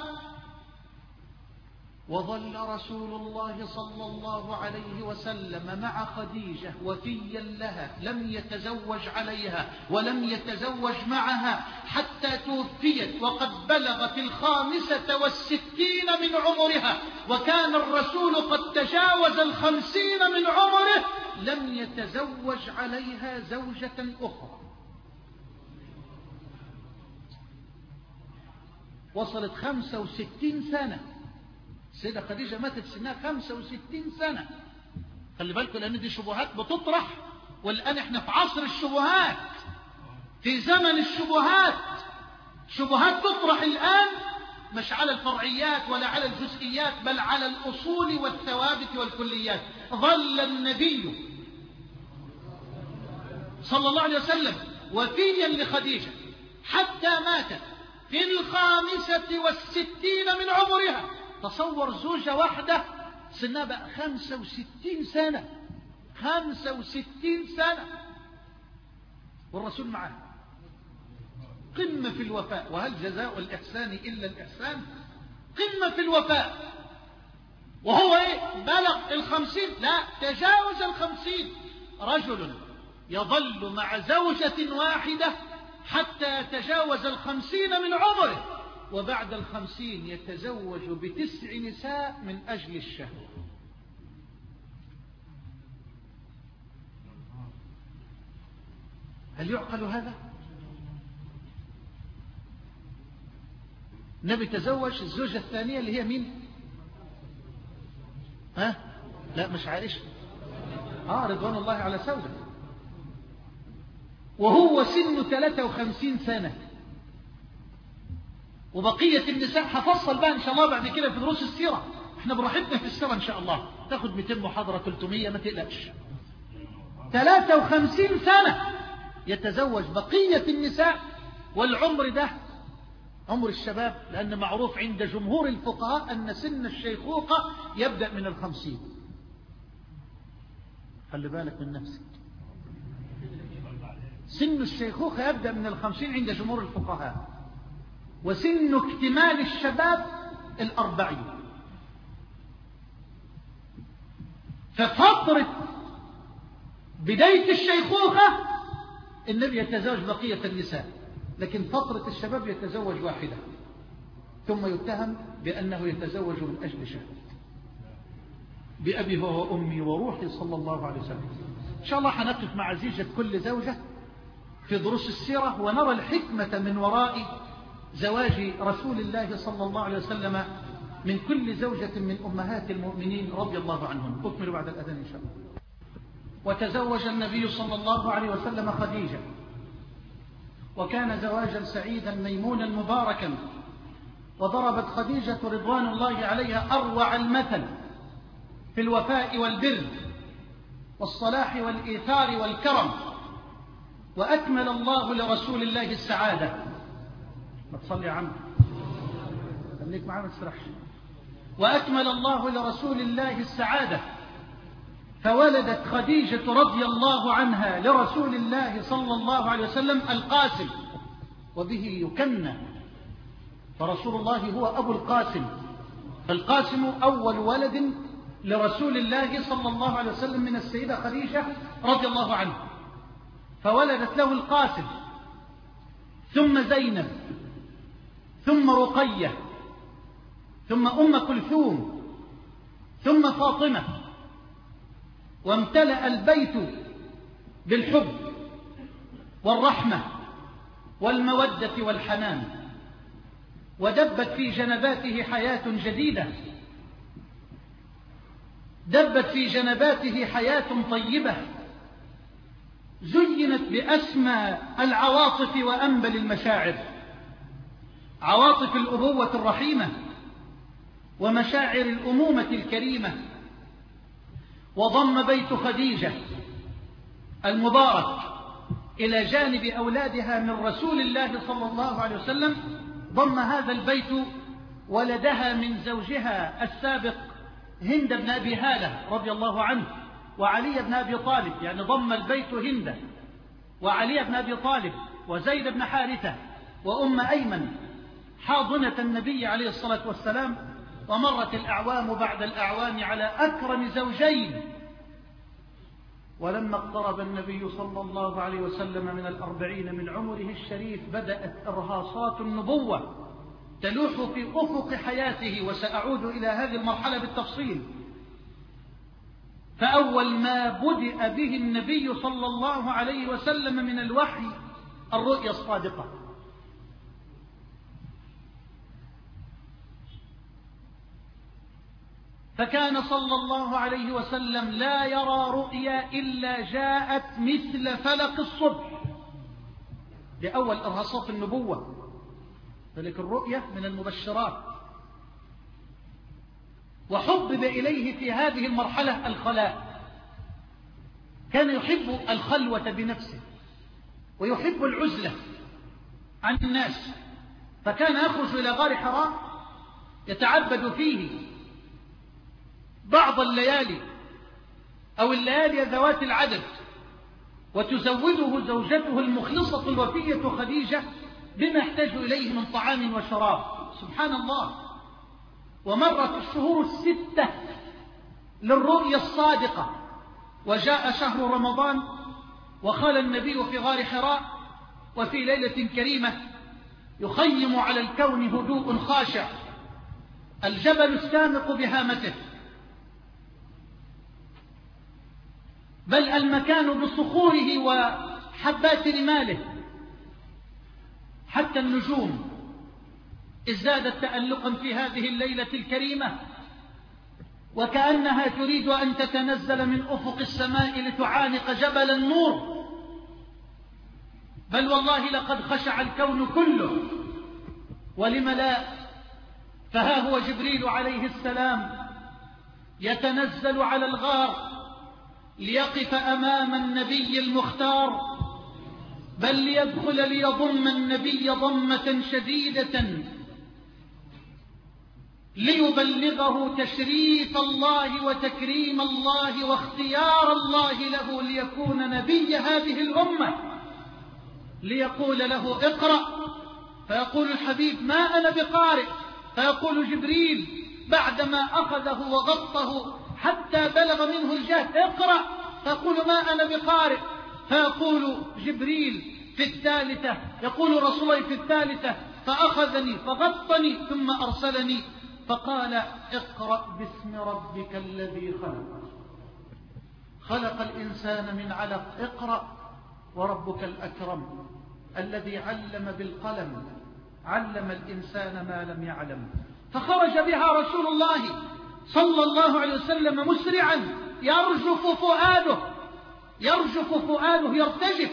وظل رسول الله صلى الله عليه وسلم مع خديجة وفيا لها، لم يتزوج عليها ولم يتزوج معها حتى توفيت وقد بلغت الخامسة والستين من عمرها، وكان الرسول قد تجاوز الخمسين من عمره، لم يتزوج عليها زوجة أخرى. وصلت خمسة وستين سنة، السيدة خديجة ماتت سنها خمسة وستين سنة. خلي بالكم لأن دي شبهات بتطرح، والآن احنا في عصر الشبهات، في زمن الشبهات. شبهات تطرح الآن مش على الفرعيات ولا على الجزئيات، بل على الأصول والثوابت والكليات. ظل النبي صلى الله عليه وسلم وفيا لخديجة حتى ماتت في الخامسة والستين من عمرها. تصور زوجة واحدة سنها بقى خمسة وستين سنة، خمسة وستين سنة والرسول معاه. قمة في الوفاء، وهل جزاء الإحسان إلا الإحسان؟ قمة في الوفاء. وهو إيه؟ بلغ الخمسين، لا تجاوز الخمسين. رجل يظل مع زوجة واحدة حتى يتجاوز الخمسين من عمره، وبعد الخمسين يتزوج بتسع نساء من أجل الشهوة. هل يعقل هذا؟ النبي تزوج الزوجة الثانية اللي هي مين؟ ها؟ لا مش عائشة، آه رضوان الله على سودة، وهو سن ثلاثة وخمسين سنة. وبقية النساء هفصل بقى إن شاء الله بعد كده في دروس السيرة، احنا براحتنا في السيرة إن شاء الله، تاخد مئتين محاضرة ثلاثمية ما تقلقش. ثلاثة وخمسين سنة يتزوج بقية النساء، والعمر ده عمر الشباب، لأن معروف عند جمهور الفقهاء أن سن الشيخوخة يبدأ من الخمسين. خلي بالك من نفسك، سن الشيخوخة يبدأ من الخمسين عند جمهور الفقهاء، وسن اكتمال الشباب الأربعين. ففترة بداية الشيخوخة النبي يتزوج بقية النساء، لكن فترة الشباب يتزوج واحدة، ثم يتهم بأنه يتزوج من أجل شهوة. بأبي هو وأمي وروحي صلى الله عليه وسلم. إن شاء الله حنقف مع زيجة كل زوجة في دروس السيرة، ونرى الحكمة من وراء زواج رسول الله صلى الله عليه وسلم من كل زوجة من أمهات المؤمنين رضي الله عنهم. أكمل بعد الأذان إن شاء الله. وتزوج النبي صلى الله عليه وسلم خديجة، وكان زواجا سعيدا ميمونا مباركا، وضربت خديجة رضوان الله عليها أروع المثل في الوفاء والبر والصلاح والإيثار والكرم، وأكمل الله لرسول الله السعادة. ما تصلي عنه خليك معاه ما تسرحش. وأكمل الله لرسول الله السعادة، فولدت خديجة رضي الله عنها لرسول الله صلى الله عليه وسلم القاسم، وبه يكنى، فرسول الله هو أبو القاسم، فالقاسم أول ولد لرسول الله صلى الله عليه وسلم من السيدة خديجة رضي الله عنها، فولدت له القاسم، ثم زينب، ثم رقية، ثم أم كلثوم، ثم فاطمة، وامتلأ البيت بالحب والرحمة والمودة والحنان، ودبت في جنباته حياة جديدة، دبت في جنباته حياة طيبة زينت بأسمى العواطف وأنبل المشاعر، عواطف الأبوة الرحيمة ومشاعر الأمومة الكريمة. وضم بيت خديجة المبارك إلى جانب أولادها من رسول الله صلى الله عليه وسلم، ضم هذا البيت ولدها من زوجها السابق هند بن أبي هالة رضي الله عنه، وعلي بن أبي طالب، يعني ضم البيت هند وعلي بن أبي طالب وزيد بن حارثة وأم أيمن حاضنة النبي عليه الصلاة والسلام. ومرت الأعوام بعد الأعوام على أكرم زوجين، ولما اقترب النبي صلى الله عليه وسلم من الأربعين من عمره الشريف بدأت إرهاصات النبوة تلوح في أفق حياته، وسأعود إلى هذه المرحلة بالتفصيل. فأول ما بدأ به النبي صلى الله عليه وسلم من الوحي الرؤيا الصادقة، فكان صلى الله عليه وسلم لا يرى رؤيا إلا جاءت مثل فلق الصبح، لأول إرهاصات النبوة، ذلك الرؤيا من المبشرات. وحبب إليه في هذه المرحلة الخلاء، كان يحب الخلوة بنفسه ويحب العزلة عن الناس، فكان يخرج إلى غار حراء يتعبد فيه بعض الليالي أو الليالي ذوات العدد، وتزوده زوجته المخلصة الوفية خديجة بما يحتاج إليه من طعام وشراب. سبحان الله. ومرت الشهور الستة للرؤيا الصادقة، وجاء شهر رمضان، وخال النبي في غار حراء، وفي ليلة كريمة يخيم على الكون هدوء خاشع، الجبل السامق بهامته، بل المكان بصخوره وحبات رماله، حتى النجوم ازدادت تألقا في هذه الليلة الكريمة، وكأنها تريد أن تتنزل من أفق السماء لتعانق جبل النور. بل والله لقد خشع الكون كله، ولم لا؟ فها هو جبريل عليه السلام يتنزل على الغار ليقف أمام النبي المختار، بل ليدخل ليضم النبي ضمة شديدة ليبلغه تشريف الله وتكريم الله واختيار الله له ليكون نبي هذه الأمة، ليقول له اقرأ، فيقول الحبيب ما أنا بقارئ، فيقول جبريل بعدما أخذه وغطه حتى بلغ منه الجهد اقرأ، فيقول ما أنا بقارئ، فيقول جبريل في الثالثة، يقول رسول الله في الثالثة فأخذني فغطني ثم أرسلني فقال اقرأ باسم ربك الذي خلق، خلق الإنسان من علق، اقرأ وربك الأكرم الذي علم بالقلم، علم الإنسان ما لم يعلم. فخرج بها رسول الله صلى الله عليه وسلم مسرعا يرجف فؤاده يرجف فؤاده يرتجف.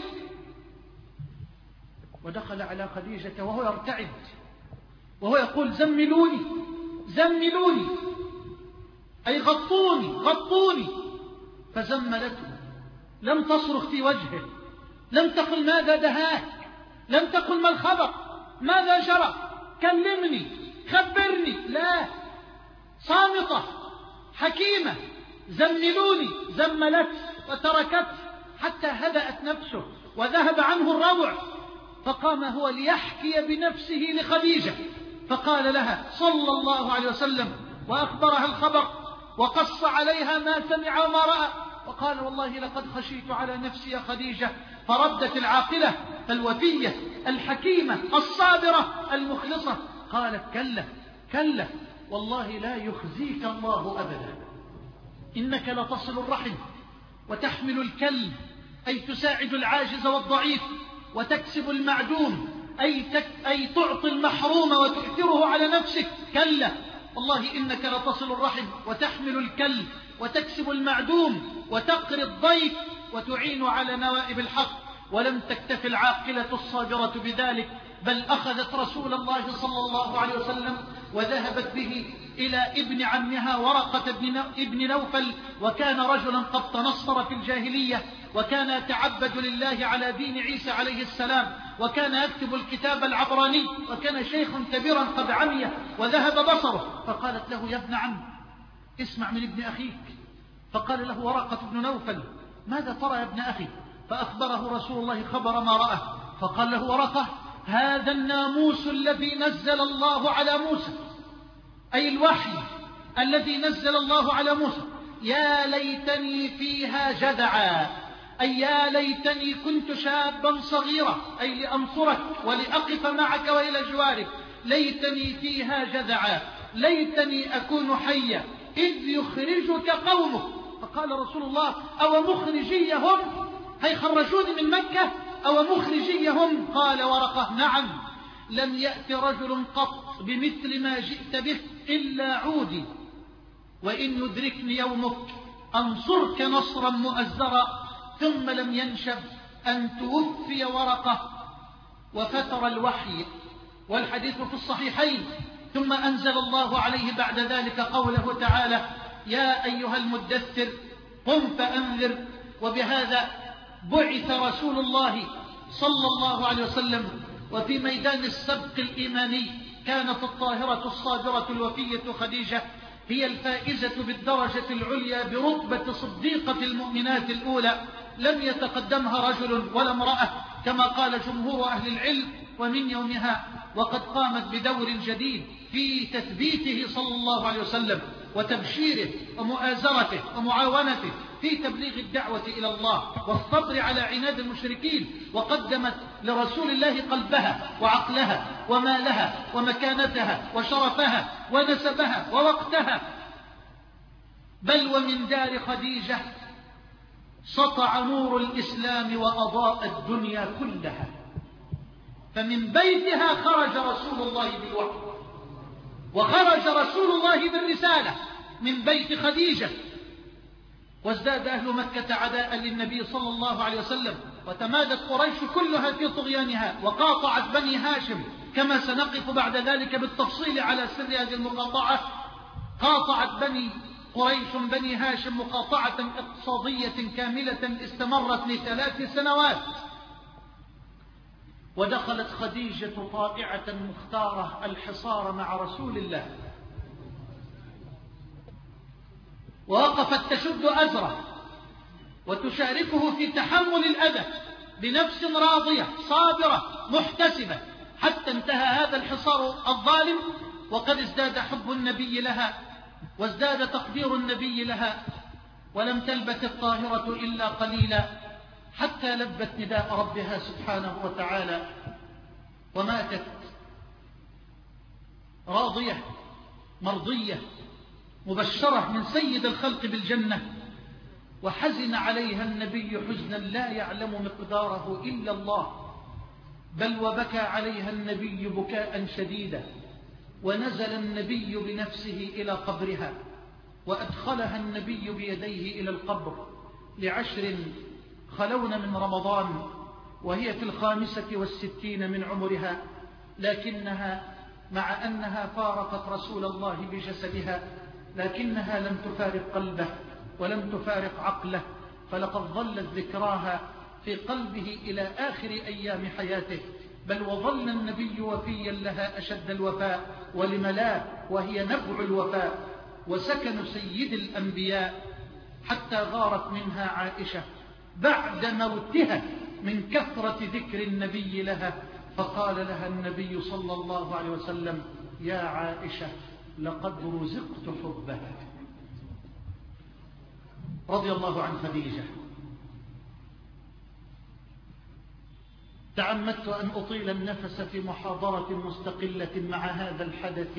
ودخل على خديجة وهو يرتعد وهو يقول زملوني زملوني، أي غطوني غطوني. فزملته، لم تصرخ في وجهه، لم تقل ماذا دهاك، لم تقل ما الخبر، ماذا جرى، كلمني خبرني، لا، صامتة حكيمة. زملوني، زملته وتركته حتى هدأت نفسه وذهب عنه الروع. فقام هو ليحكي بنفسه لخديجة، فقال لها صلى الله عليه وسلم وأخبرها الخبر وقص عليها ما سمع وما رأى، وقال والله لقد خشيت على نفسي يا خديجة. فردت العاقلة الوفية الحكيمة الصابرة المخلصة قالت كلا كلا والله لا يخزيك الله أبدا، إنك لتصل الرحم وتحمل الكل، أي تساعد العاجز والضعيف، وتكسب المعدوم، أي, تك أي تعطي المحروم وتؤثره على نفسك. كلا والله إنك لتصل الرحم وتحمل الكل وتكسب المعدوم وتقري الضيف وتعين على نوائب الحق. ولم تكتف العاقلة الصابرة بذلك، بل أخذت رسول الله صلى الله عليه وسلم وذهبت به إلى ابن عمها ورقة ابن نوفل، وكان رجلا قد تنصر في الجاهلية، وكان يتعبد لله على دين عيسى عليه السلام، وكان يكتب الكتاب العبراني، وكان شيخ كبيرا قد عمي وذهب بصره. فقالت له يا ابن عم اسمع من ابن أخيك. فقال له ورقة ابن نوفل ماذا ترى يا ابن أخي؟ فأخبره رسول الله خبر ما رأى. فقال له ورقة هذا الناموس الذي نزل الله على موسى، أي الوحي الذي نزل الله على موسى، يا ليتني فيها جدعا، أي يا ليتني كنت شابا صغيرا، أي لأنصرك ولأقف معك وإلى جوارك، ليتني فيها جدعا، ليتني أكون حيا إذ يخرجك قومك. فقال رسول الله أو مخرجيهم، هي خرجوني من مكة أو مخرجيهم؟ قال ورقة نعم، لم يأت رجل قط بمثل ما جئت به إلا عودي، وإن يدركني يومك أنصرك نصرا مؤزرا. ثم لم ينشب أن توفي ورقة وفتر الوحي، والحديث في الصحيحين. ثم أنزل الله عليه بعد ذلك قوله تعالى يا أيها المدثر قم فأنذر. وبهذا بعث رسول الله صلى الله عليه وسلم. وفي ميدان السبق الإيماني كانت الطاهرة الصابرة الوفية خديجة هي الفائزة بالدرجة العليا برتبة صديقة المؤمنات الأولى، لم يتقدمها رجل ولا امرأة كما قال جمهور أهل العلم. ومن يومها وقد قامت بدور جديد في تثبيته صلى الله عليه وسلم وتبشيره ومؤازرته ومعاونته في تبليغ الدعوة إلى الله والصبر على عناد المشركين. وقدمت لرسول الله قلبها وعقلها ومالها ومكانتها وشرفها ونسبها ووقتها. بل ومن دار خديجة سطع نور الإسلام وأضاء الدنيا كلها، فمن بيتها خرج رسول الله بالوحي، وخرج رسول الله بالرسالة من بيت خديجة. وازداد أهل مكة عداء للنبي صلى الله عليه وسلم، وتمادت قريش كلها في طغيانها، وقاطعت بني هاشم كما سنقف بعد ذلك بالتفصيل على سر هذه المقاطعة. قاطعت بني قريش بني هاشم مقاطعة اقتصادية كاملة استمرت لثلاث سنوات. ودخلت خديجة طائعة مختارة الحصار مع رسول الله، ووقفت تشد أزره وتشاركه في تحمل الأذى بنفس راضية صابرة محتسبة، حتى انتهى هذا الحصار الظالم. وقد ازداد حب النبي لها وازداد تقدير النبي لها، ولم تلبث الطاهرة إلا قليلا حتى لبت نداء ربها سبحانه وتعالى وماتت راضية مرضية مبشرة من سيد الخلق بالجنة. وحزن عليها النبي حزنا لا يعلم مقداره إلا الله، بل وبكى عليها النبي بكاء شديدا. ونزل النبي بنفسه إلى قبرها، وأدخلها النبي بيديه إلى القبر لعشر خلون من رمضان وهي في الخامسة والستين من عمرها، لكنها مع أنها فارقت رسول الله بجسدها لكنها لم تفارق قلبه ولم تفارق عقله، فلقد ظلت ذكراها في قلبه إلى آخر أيام حياته، بل وظل النبي وفيا لها أشد الوفاء، ولم لا، وهي نبع الوفاء وسكن سيد الأنبياء، حتى غارت منها عائشة بعد موتها من كثرة ذكر النبي لها، فقال لها النبي صلى الله عليه وسلم: يا عائشة لقد رزقت حبه. رضي الله عن خديجة. تعمدت أن أطيل النفس في محاضرة مستقلة مع هذا الحدث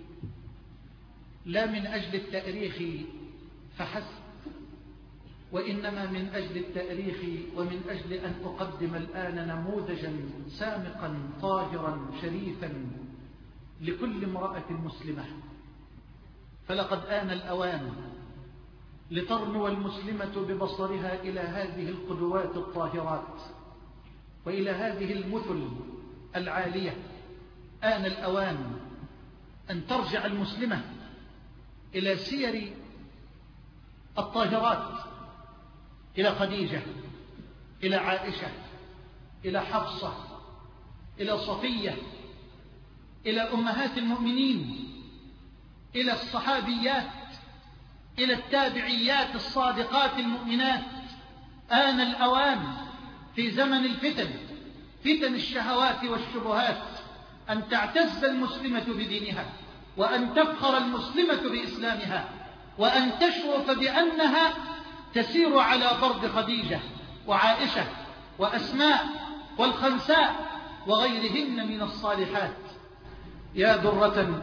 لا من أجل التأريخ فحسب، وإنما من أجل التأريخ ومن أجل أن أقدم الآن نموذجا سامقا طاهرا شريفا لكل امرأة مسلمة. فلقد آن الأوان لترنو المسلمة ببصرها إلى هذه القدوات الطاهرات وإلى هذه المثل العالية. آن الأوان أن ترجع المسلمة إلى سير الطاهرات، إلى خديجة، إلى عائشة، إلى حفصة، إلى صفية، إلى أمهات المؤمنين، إلى الصحابيات، إلى التابعيات الصادقات المؤمنات. آن الأوان في زمن الفتن، فتن الشهوات والشبهات، أن تعتز المسلمة بدينها، وأن تفخر المسلمة بإسلامها، وأن تشرف بأنها تسير على ضرب خديجة وعائشة وأسماء والخنساء وغيرهن من الصالحات. يا درة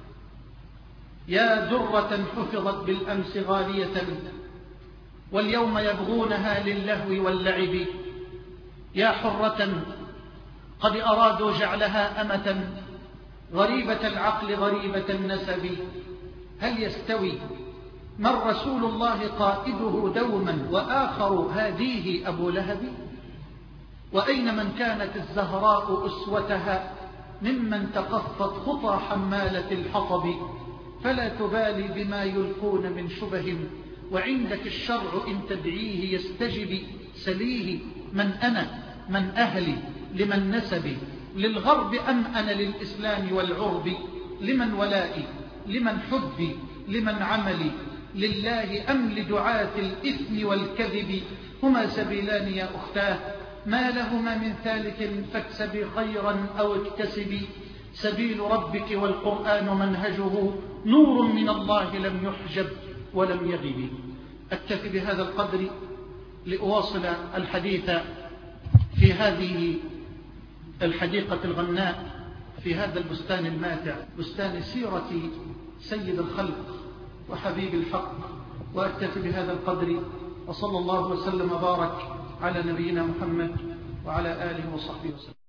يا درة حفظت بالأمس غالية، واليوم يبغونها للهو واللعب. يا حرة قد أرادوا جعلها أمة، غريبة العقل غريبة النسب. هل يستوي من رسول الله قائده دوما وآخر هاديه أبو لهب؟ وأين من كانت الزهراء أسوتها ممن تقفت خطى حمالة الحطب؟ فلا تبالي بما يلقون من شبه، وعندك الشرع إن تدعيه يستجب. سليه من أنا، من أهلي، لمن نسبي، للغرب أم أنا للإسلام والعرب؟ لمن ولائي، لمن حبي، لمن عملي، لله أم لدعاة الإثم والكذب؟ هما سبيلان يا أختاه، ما لهما من ثالث، فاكسبي خيرا أو اكتسبي. سبيل ربك والقرآن منهجه، نور من الله لم يحجب ولم يغب. أكتفي بهذا القدر لأواصل الحديث في هذه الحديقة الغناء، في هذا البستان الماتع، بستان سيرة سيد الخلق وحبيب الحق. وأكتفي بهذا القدر، وصلى الله وسلم وبارك على نبينا محمد وعلى آله وصحبه وسلم.